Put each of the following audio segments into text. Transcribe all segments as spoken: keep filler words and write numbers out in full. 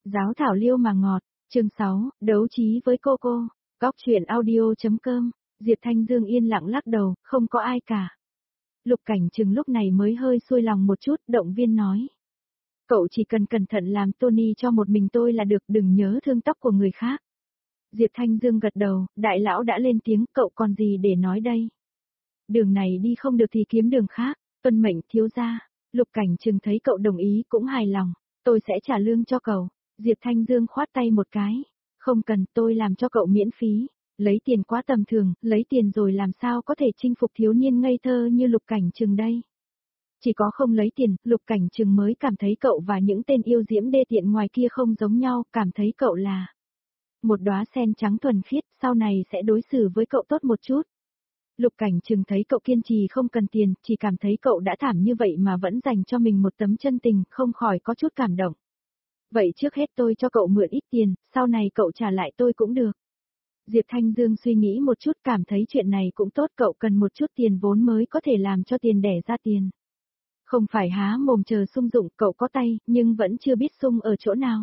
Giáo thảo liêu mà ngọt, chương sáu, đấu trí với cô cô, góc chuyện audio.com, Diệp Thanh Dương yên lặng lắc đầu, không có ai cả. Lục Cảnh Trừng lúc này mới hơi xuôi lòng một chút, động viên nói. Cậu chỉ cần cẩn thận làm Tony cho một mình tôi là được, đừng nhớ thương tóc của người khác. Diệp Thanh Dương gật đầu, đại lão đã lên tiếng, cậu còn gì để nói đây. Đường này đi không được thì kiếm đường khác, tuân mệnh thiếu gia. Lục Cảnh Trừng thấy cậu đồng ý cũng hài lòng, tôi sẽ trả lương cho cậu. Diệp Thanh Dương khoát tay một cái, không cần, tôi làm cho cậu miễn phí, lấy tiền quá tầm thường, lấy tiền rồi làm sao có thể chinh phục thiếu niên ngây thơ như Lục Cảnh Trừng đây. Chỉ có không lấy tiền, Lục Cảnh Trừng mới cảm thấy cậu và những tên yêu diễm đê tiện ngoài kia không giống nhau, cảm thấy cậu là một đóa sen trắng thuần khiết, sau này sẽ đối xử với cậu tốt một chút. Lục Cảnh Trừng thấy cậu kiên trì không cần tiền, chỉ cảm thấy cậu đã thảm như vậy mà vẫn dành cho mình một tấm chân tình, không khỏi có chút cảm động. Vậy trước hết tôi cho cậu mượn ít tiền, sau này cậu trả lại tôi cũng được. Diệp Thanh Dương suy nghĩ một chút, cảm thấy chuyện này cũng tốt, cậu cần một chút tiền vốn mới có thể làm cho tiền đẻ ra tiền. Không phải há mồm chờ sung dụng, cậu có tay, nhưng vẫn chưa biết sung ở chỗ nào.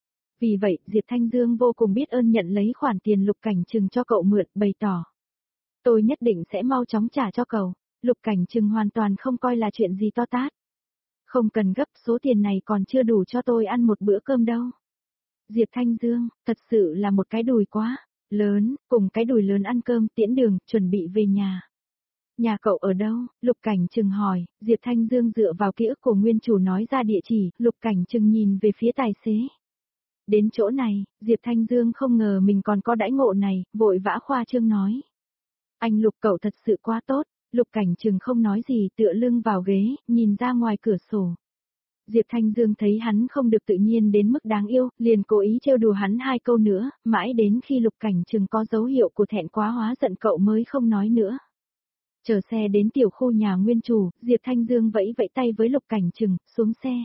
Vì vậy, Diệp Thanh Dương vô cùng biết ơn nhận lấy khoản tiền Lục Cảnh Trừng cho cậu mượn, bày tỏ. Tôi nhất định sẽ mau chóng trả cho cậu. Lục Cảnh Trừng hoàn toàn không coi là chuyện gì to tát. Không cần gấp, số tiền này còn chưa đủ cho tôi ăn một bữa cơm đâu. Diệp Thanh Dương, thật sự là một cái đùi quá lớn, cùng cái đùi lớn ăn cơm, tiễn đường, chuẩn bị về nhà. Nhà cậu ở đâu? Lục Cảnh Trừng hỏi. Diệp Thanh Dương dựa vào ký ức của nguyên chủ nói ra địa chỉ, Lục Cảnh Trừng nhìn về phía tài xế. Đến chỗ này, Diệp Thanh Dương không ngờ mình còn có đãi ngộ này, vội vã khoa trương nói. Anh Lục, cậu thật sự quá tốt. Lục Cảnh Trừng không nói gì, tựa lưng vào ghế, nhìn ra ngoài cửa sổ. Diệp Thanh Dương thấy hắn không được tự nhiên đến mức đáng yêu, liền cố ý trêu đùa hắn hai câu nữa, mãi đến khi Lục Cảnh Trừng có dấu hiệu của thẹn quá hóa giận cậu mới không nói nữa. Chờ xe đến tiểu khu nhà nguyên chủ, Diệp Thanh Dương vẫy vẫy tay với Lục Cảnh Trừng, xuống xe.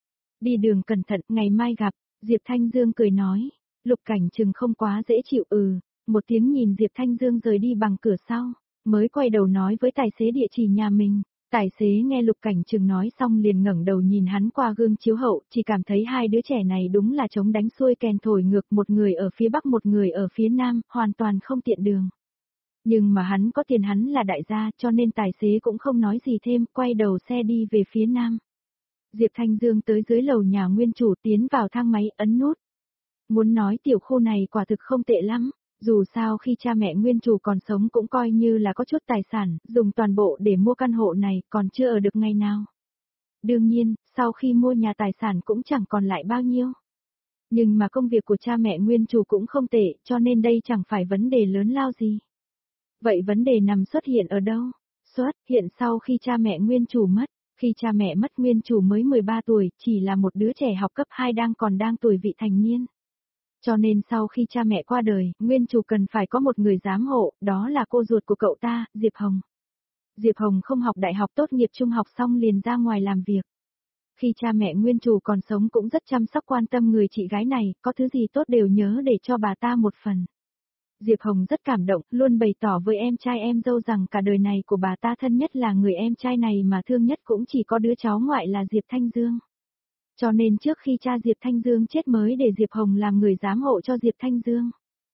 Đi đường cẩn thận, ngày mai gặp. Diệp Thanh Dương cười nói. Lục Cảnh Trừng không quá dễ chịu, ừ. Một tiếng nhìn Diệp Thanh Dương rời đi bằng cửa sau, mới quay đầu nói với tài xế địa chỉ nhà mình. Tài xế nghe Lục Cảnh Trừng nói xong liền ngẩng đầu nhìn hắn qua gương chiếu hậu, chỉ cảm thấy hai đứa trẻ này đúng là chống đánh xuôi kèn thổi ngược, một người ở phía bắc một người ở phía nam, hoàn toàn không tiện đường. Nhưng mà hắn có tiền, hắn là đại gia, cho nên tài xế cũng không nói gì thêm, quay đầu xe đi về phía nam. Diệp Thanh Dương tới dưới lầu nhà nguyên chủ, tiến vào thang máy, ấn nút. Muốn nói tiểu khu này quả thực không tệ lắm. Dù sao khi cha mẹ nguyên chủ còn sống cũng coi như là có chút tài sản, dùng toàn bộ để mua căn hộ này, còn chưa ở được ngày nào. Đương nhiên, sau khi mua nhà tài sản cũng chẳng còn lại bao nhiêu. Nhưng mà công việc của cha mẹ nguyên chủ cũng không tệ, cho nên đây chẳng phải vấn đề lớn lao gì. Vậy vấn đề nằm xuất hiện ở đâu? Xuất hiện sau khi cha mẹ nguyên chủ mất. Khi cha mẹ mất, nguyên chủ mới mười ba tuổi, chỉ là một đứa trẻ học cấp hai đang còn đang tuổi vị thành niên. Cho nên sau khi cha mẹ qua đời, nguyên chủ cần phải có một người giám hộ, đó là cô ruột của cậu ta, Diệp Hồng. Diệp Hồng không học đại học, tốt nghiệp trung học xong liền ra ngoài làm việc. Khi cha mẹ nguyên chủ còn sống cũng rất chăm sóc quan tâm người chị gái này, có thứ gì tốt đều nhớ để cho bà ta một phần. Diệp Hồng rất cảm động, luôn bày tỏ với em trai em dâu rằng cả đời này của bà ta thân nhất là người em trai này, mà thương nhất cũng chỉ có đứa cháu ngoại là Diệp Thanh Dương. Cho nên trước khi cha Diệp Thanh Dương chết mới để Diệp Hồng làm người giám hộ cho Diệp Thanh Dương.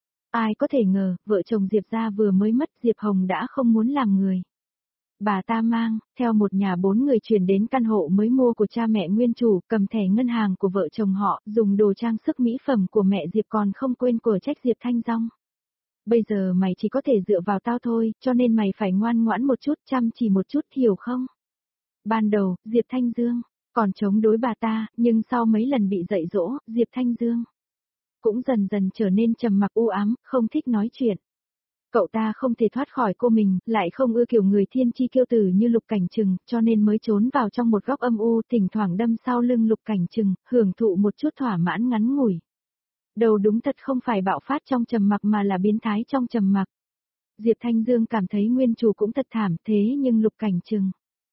Ai có thể ngờ, vợ chồng Diệp gia vừa mới mất, Diệp Hồng đã không muốn làm người. Bà ta mang, theo một nhà bốn người chuyển đến căn hộ mới mua của cha mẹ nguyên chủ, cầm thẻ ngân hàng của vợ chồng họ, dùng đồ trang sức mỹ phẩm của mẹ Diệp, còn không quên của trách Diệp Thanh Dung. Bây giờ mày chỉ có thể dựa vào tao thôi, cho nên mày phải ngoan ngoãn một chút, chăm chỉ một chút, hiểu không? Ban đầu, Diệp Thanh Dương còn chống đối bà ta, nhưng sau mấy lần bị dạy dỗ, Diệp Thanh Dương cũng dần dần trở nên trầm mặc u ám, không thích nói chuyện. Cậu ta không thể thoát khỏi cô mình, lại không ưa kiểu người thiên chi kiêu tử như Lục Cảnh Trừng, cho nên mới trốn vào trong một góc âm u, thỉnh thoảng đâm sau lưng Lục Cảnh Trừng, hưởng thụ một chút thỏa mãn ngắn ngủi. Đầu đúng thật không phải bạo phát trong trầm mặc mà là biến thái trong trầm mặc. Diệp Thanh Dương cảm thấy nguyên chủ cũng thật thảm, thế nhưng Lục Cảnh Trừng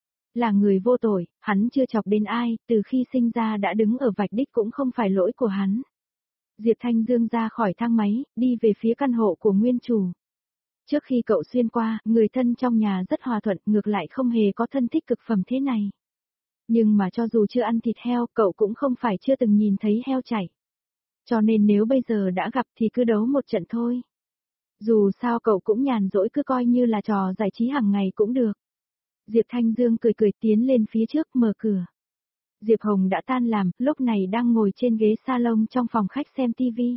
là người vô tội, hắn chưa chọc đến ai, từ khi sinh ra đã đứng ở vạch đích cũng không phải lỗi của hắn. Diệp Thanh Dương ra khỏi thang máy, đi về phía căn hộ của nguyên chủ. Trước khi cậu xuyên qua, người thân trong nhà rất hòa thuận, ngược lại không hề có thân thích cực phẩm thế này. Nhưng mà cho dù chưa ăn thịt heo, cậu cũng không phải chưa từng nhìn thấy heo chảy. Cho nên nếu bây giờ đã gặp thì cứ đấu một trận thôi. Dù sao cậu cũng nhàn rỗi, cứ coi như là trò giải trí hàng ngày cũng được. Diệp Thanh Dương cười cười tiến lên phía trước mở cửa. Diệp Hồng đã tan làm, lúc này đang ngồi trên ghế salon trong phòng khách xem tivi.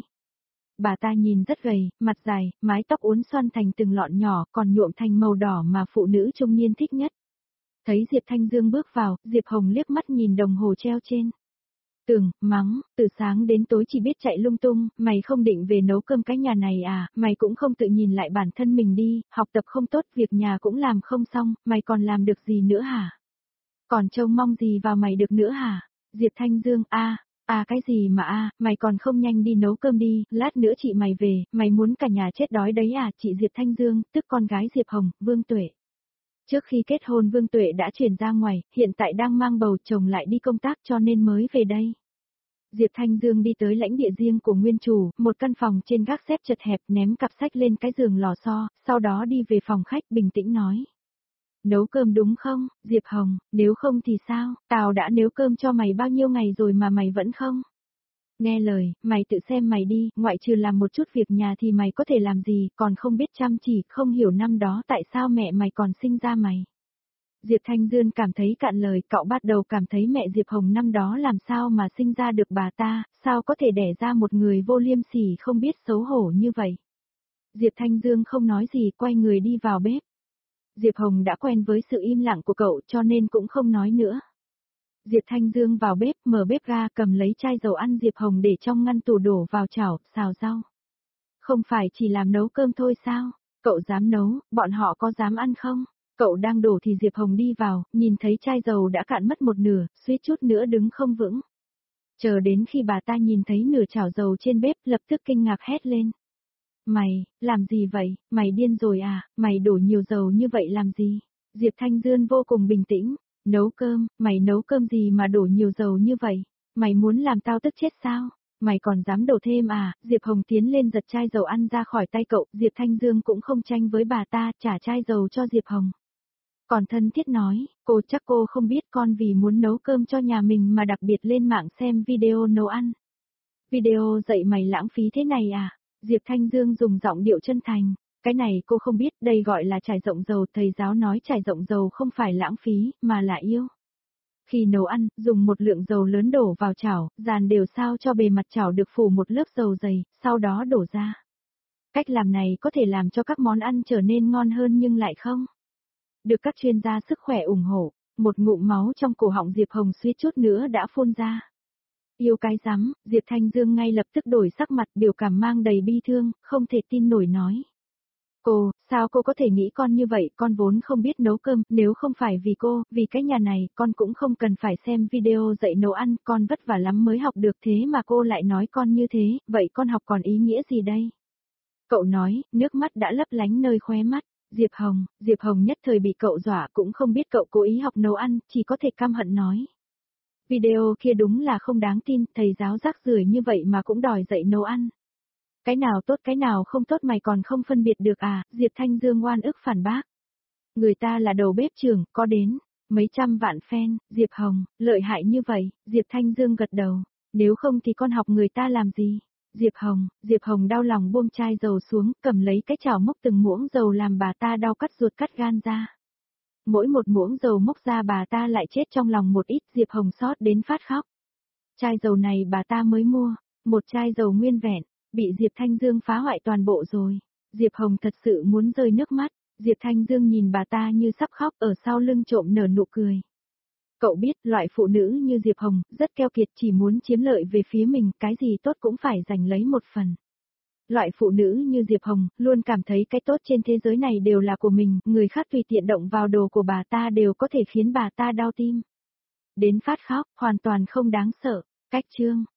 Bà ta nhìn rất gầy, mặt dài, mái tóc uốn xoăn thành từng lọn nhỏ, còn nhuộm thành màu đỏ mà phụ nữ trung niên thích nhất. Thấy Diệp Thanh Dương bước vào, Diệp Hồng liếc mắt nhìn đồng hồ treo trên tường, mắng, từ sáng đến tối chỉ biết chạy lung tung, mày không định về nấu cơm cái nhà này à, mày cũng không tự nhìn lại bản thân mình đi, học tập không tốt, việc nhà cũng làm không xong, mày còn làm được gì nữa hả? Còn trông mong gì vào mày được nữa hả? Diệp Thanh Dương, a, à cái gì mà a, à, mày còn không nhanh đi nấu cơm đi, lát nữa chị mày về, mày muốn cả nhà chết đói đấy à? Chị Diệp Thanh Dương, tức con gái Diệp Hồng, Vương Tuệ. Trước khi kết hôn Vương Tuệ đã chuyển ra ngoài, hiện tại đang mang bầu, chồng lại đi công tác cho nên mới về đây. Diệp Thanh Dương đi tới lãnh địa riêng của nguyên chủ, một căn phòng trên gác xếp chật hẹp, ném cặp sách lên cái giường lò xo, sau đó đi về phòng khách bình tĩnh nói. Nấu cơm đúng không, Diệp Hồng, nếu không thì sao, tao đã nấu cơm cho mày bao nhiêu ngày rồi mà mày vẫn không? Nghe lời, mày tự xem mày đi, ngoại trừ làm một chút việc nhà thì mày có thể làm gì, còn không biết chăm chỉ, không hiểu năm đó tại sao mẹ mày còn sinh ra mày. Diệp Thanh Dương cảm thấy cạn lời, cậu bắt đầu cảm thấy mẹ Diệp Hồng năm đó làm sao mà sinh ra được bà ta, sao có thể đẻ ra một người vô liêm sỉ không biết xấu hổ như vậy. Diệp Thanh Dương không nói gì, quay người đi vào bếp. Diệp Hồng đã quen với sự im lặng của cậu cho nên cũng không nói nữa. Diệp Thanh Dương vào bếp, mở bếp ra, cầm lấy chai dầu ăn Diệp Hồng để trong ngăn tủ đổ vào chảo, xào rau. Không phải chỉ làm nấu cơm thôi sao? Cậu dám nấu, bọn họ có dám ăn không? Cậu đang đổ thì Diệp Hồng đi vào, nhìn thấy chai dầu đã cạn mất một nửa, suýt chút nữa đứng không vững. Chờ đến khi bà ta nhìn thấy nửa chảo dầu trên bếp, lập tức kinh ngạc hét lên. Mày, làm gì vậy, mày điên rồi à, mày đổ nhiều dầu như vậy làm gì? Diệp Thanh Dương vô cùng bình tĩnh, nấu cơm, mày nấu cơm gì mà đổ nhiều dầu như vậy? Mày muốn làm tao tức chết sao? Mày còn dám đổ thêm à? Diệp Hồng tiến lên giật chai dầu ăn ra khỏi tay cậu, Diệp Thanh Dương cũng không tranh với bà ta, trả chai dầu cho Diệp Hồng. Còn thân thiết nói, cô chắc cô không biết con vì muốn nấu cơm cho nhà mình mà đặc biệt lên mạng xem video nấu ăn. Video dạy mày lãng phí thế này à? Diệp Thanh Dương dùng giọng điệu chân thành, cái này cô không biết, đây gọi là trải rộng dầu, thầy giáo nói trải rộng dầu không phải lãng phí, mà là yêu. Khi nấu ăn, dùng một lượng dầu lớn đổ vào chảo, dàn đều sao cho bề mặt chảo được phủ một lớp dầu dày, sau đó đổ ra. Cách làm này có thể làm cho các món ăn trở nên ngon hơn nhưng lại không được các chuyên gia sức khỏe ủng hộ. Một ngụm máu trong cổ họng Diệp Hồng suýt chút nữa đã phun ra. Yêu cái rắm, Diệp Thanh Dương ngay lập tức đổi sắc mặt, biểu cảm mang đầy bi thương, không thể tin nổi nói. Cô, sao cô có thể nghĩ con như vậy, con vốn không biết nấu cơm, nếu không phải vì cô, vì cái nhà này, con cũng không cần phải xem video dạy nấu ăn, con vất vả lắm mới học được thế mà cô lại nói con như thế, vậy con học còn ý nghĩa gì đây? Cậu nói, nước mắt đã lấp lánh nơi khóe mắt. Diệp Hồng, Diệp Hồng nhất thời bị cậu dọa, cũng không biết cậu cố ý học nấu ăn, chỉ có thể căm hận nói. Video kia đúng là không đáng tin, thầy giáo rác rưởi như vậy mà cũng đòi dạy nấu ăn. Cái nào tốt cái nào không tốt mày còn không phân biệt được à, Diệp Thanh Dương oan ức phản bác. Người ta là đầu bếp trưởng, có đến mấy trăm vạn fan, Diệp Hồng, lợi hại như vậy, Diệp Thanh Dương gật đầu, nếu không thì con học người ta làm gì? Diệp Hồng, Diệp Hồng đau lòng buông chai dầu xuống, cầm lấy cái chảo múc từng muỗng dầu làm bà ta đau cắt ruột cắt gan ra. Mỗi một muỗng dầu múc ra bà ta lại chết trong lòng một ít, Diệp Hồng xót đến phát khóc. Chai dầu này bà ta mới mua, một chai dầu nguyên vẹn, bị Diệp Thanh Dương phá hoại toàn bộ rồi. Diệp Hồng thật sự muốn rơi nước mắt, Diệp Thanh Dương nhìn bà ta như sắp khóc, ở sau lưng trộm nở nụ cười. Cậu biết, loại phụ nữ như Diệp Hồng, rất keo kiệt, chỉ muốn chiếm lợi về phía mình, cái gì tốt cũng phải giành lấy một phần. Loại phụ nữ như Diệp Hồng, luôn cảm thấy cái tốt trên thế giới này đều là của mình, người khác tùy tiện động vào đồ của bà ta đều có thể khiến bà ta đau tim. Đến phát khóc, hoàn toàn không đáng sợ. Cách chương